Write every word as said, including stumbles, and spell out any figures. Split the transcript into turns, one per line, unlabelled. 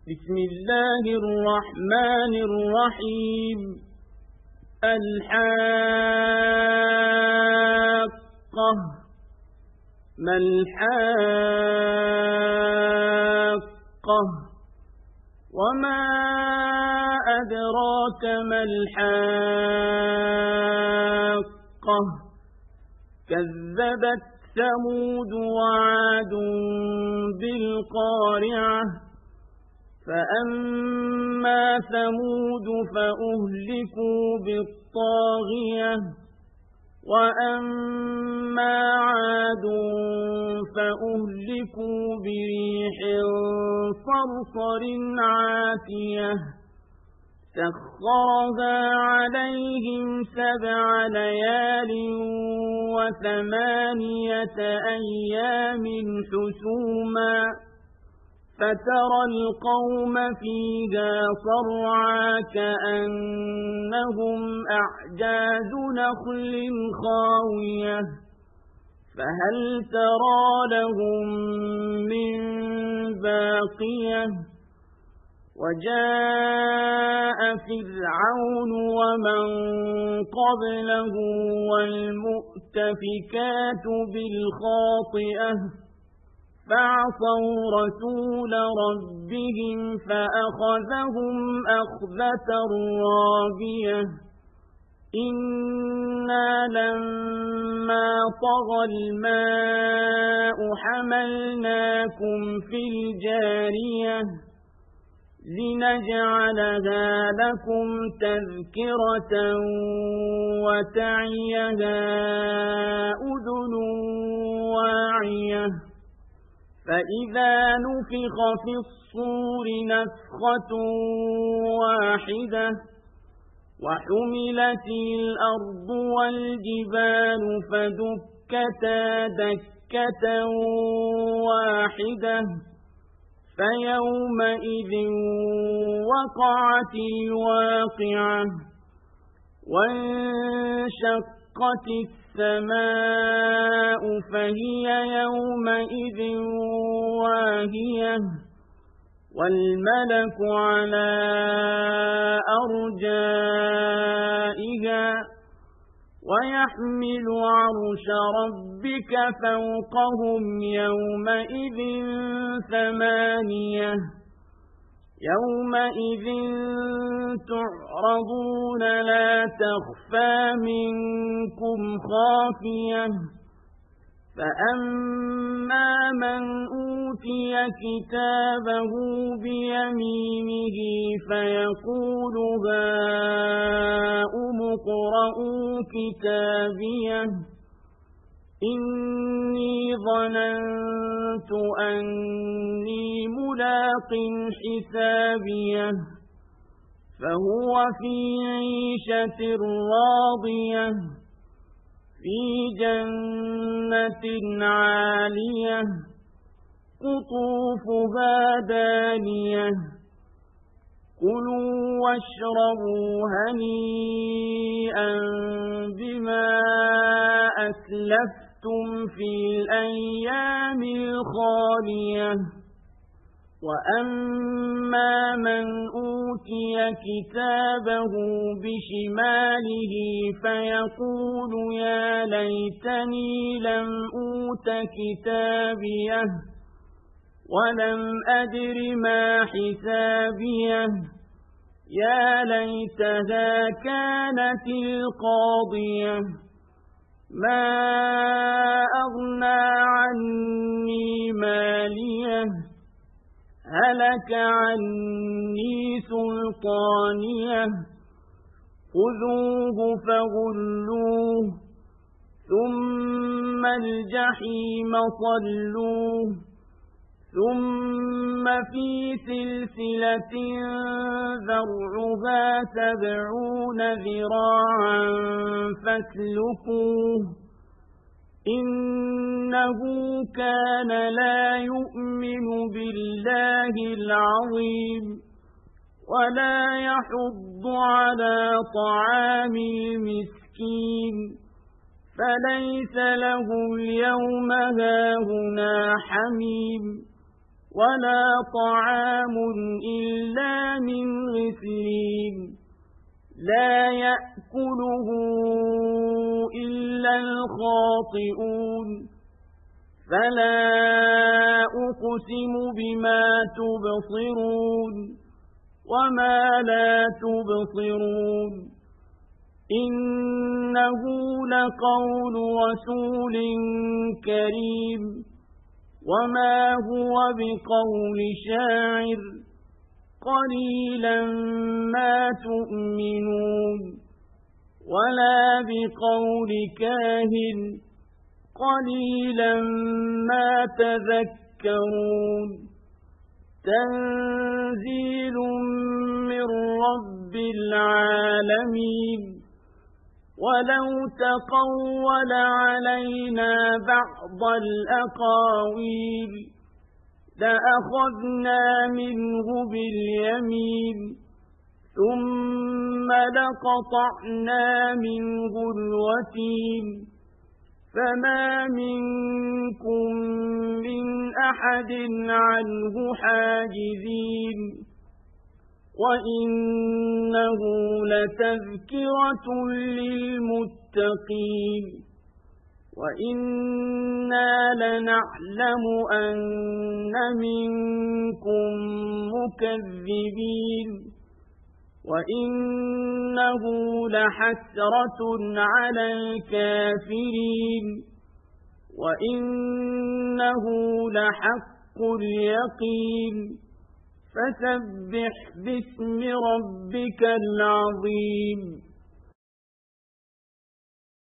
بسم الله الرحمن الرحيم الحاقة ما الحاقة وما أدراك ما الحاقة كذبت ثمود وعاد بالقارعة فأما ثمود فأهلكوا بالطاغية وأما عاد فأهلكوا بريح صرصر عاتية سخرها عليهم سبع ليال وثمانية أيام حسوما فترى القوم فيها صرعا كأنهم أعجاز نخل خاوية فهل ترى لهم من باقية وجاء فرعون ومن قبله والمؤتفكات بالخاطئة فعصوا رسول ربهم فأخذهم أخذة رابية إنا لما طغى الماء حملناكم في الجارية لنجعلها لكم تذكرة وتعيها أذن واعية فإذا نفخ في الصور نفخة واحدة وحملت الأرض والجبال فدكتا دكة واحدة فيومئذ وقعت الواقعة وانشقت السماء فهي يومئذ واهية والملك على أرجائها ويحمل عرش ربك فوقهم يومئذ ثمانية يومئذ تعرضون لا تخفى منكم خافية فأما من أوتي كتابه بيمينه فيقول هاؤم اقرءوا كتابيه إني ظننت أني ملاق حسابيه فهو في عيشة راضية في جنة عالية قطوفها دانية كلوا واشربوا هنيئا بما أسلفتم في الأيام الخالية وأما من أوتي كتابه بشماله فيقول يا ليتني لم أوت كتابيه ولم أدر ما حسابيه يا ليتها كانت القاضية ما أغنى عني ماليه هلك عني سلطانيه خذوه فغلوه ثم الجحيم صلوه ثم في سلسلة ذرعها سبعون ذراعا فاسلكوه إنه كان لا يؤمن بالله العظيم ولا يحض على طعام المسكين فليس له اليوم هاهنا حميم ولا طعام إلا من غسلين لا يأكله إلا الخاطئون فلا أقسم بما تبصرون وما لا تبصرون إنه لقول رسول كريم وما هو بقول شاعر قليلا ما تؤمنون ولا بقول كاهن قليلا ما تذكرون تنزيل من رب العالمين ولو تقول علينا بعض الأقاويل لأخذنا منه باليمين ثم لقطعنا منه الوتين فما منكم من أحد عنه حاجزين وإنه لتذكرة للمتقين وإنا لنعلم أن منكم مكذبين وإنه لحسرة على الكافرين وإنه لحق اليقين فسبح باسم ربك العظيم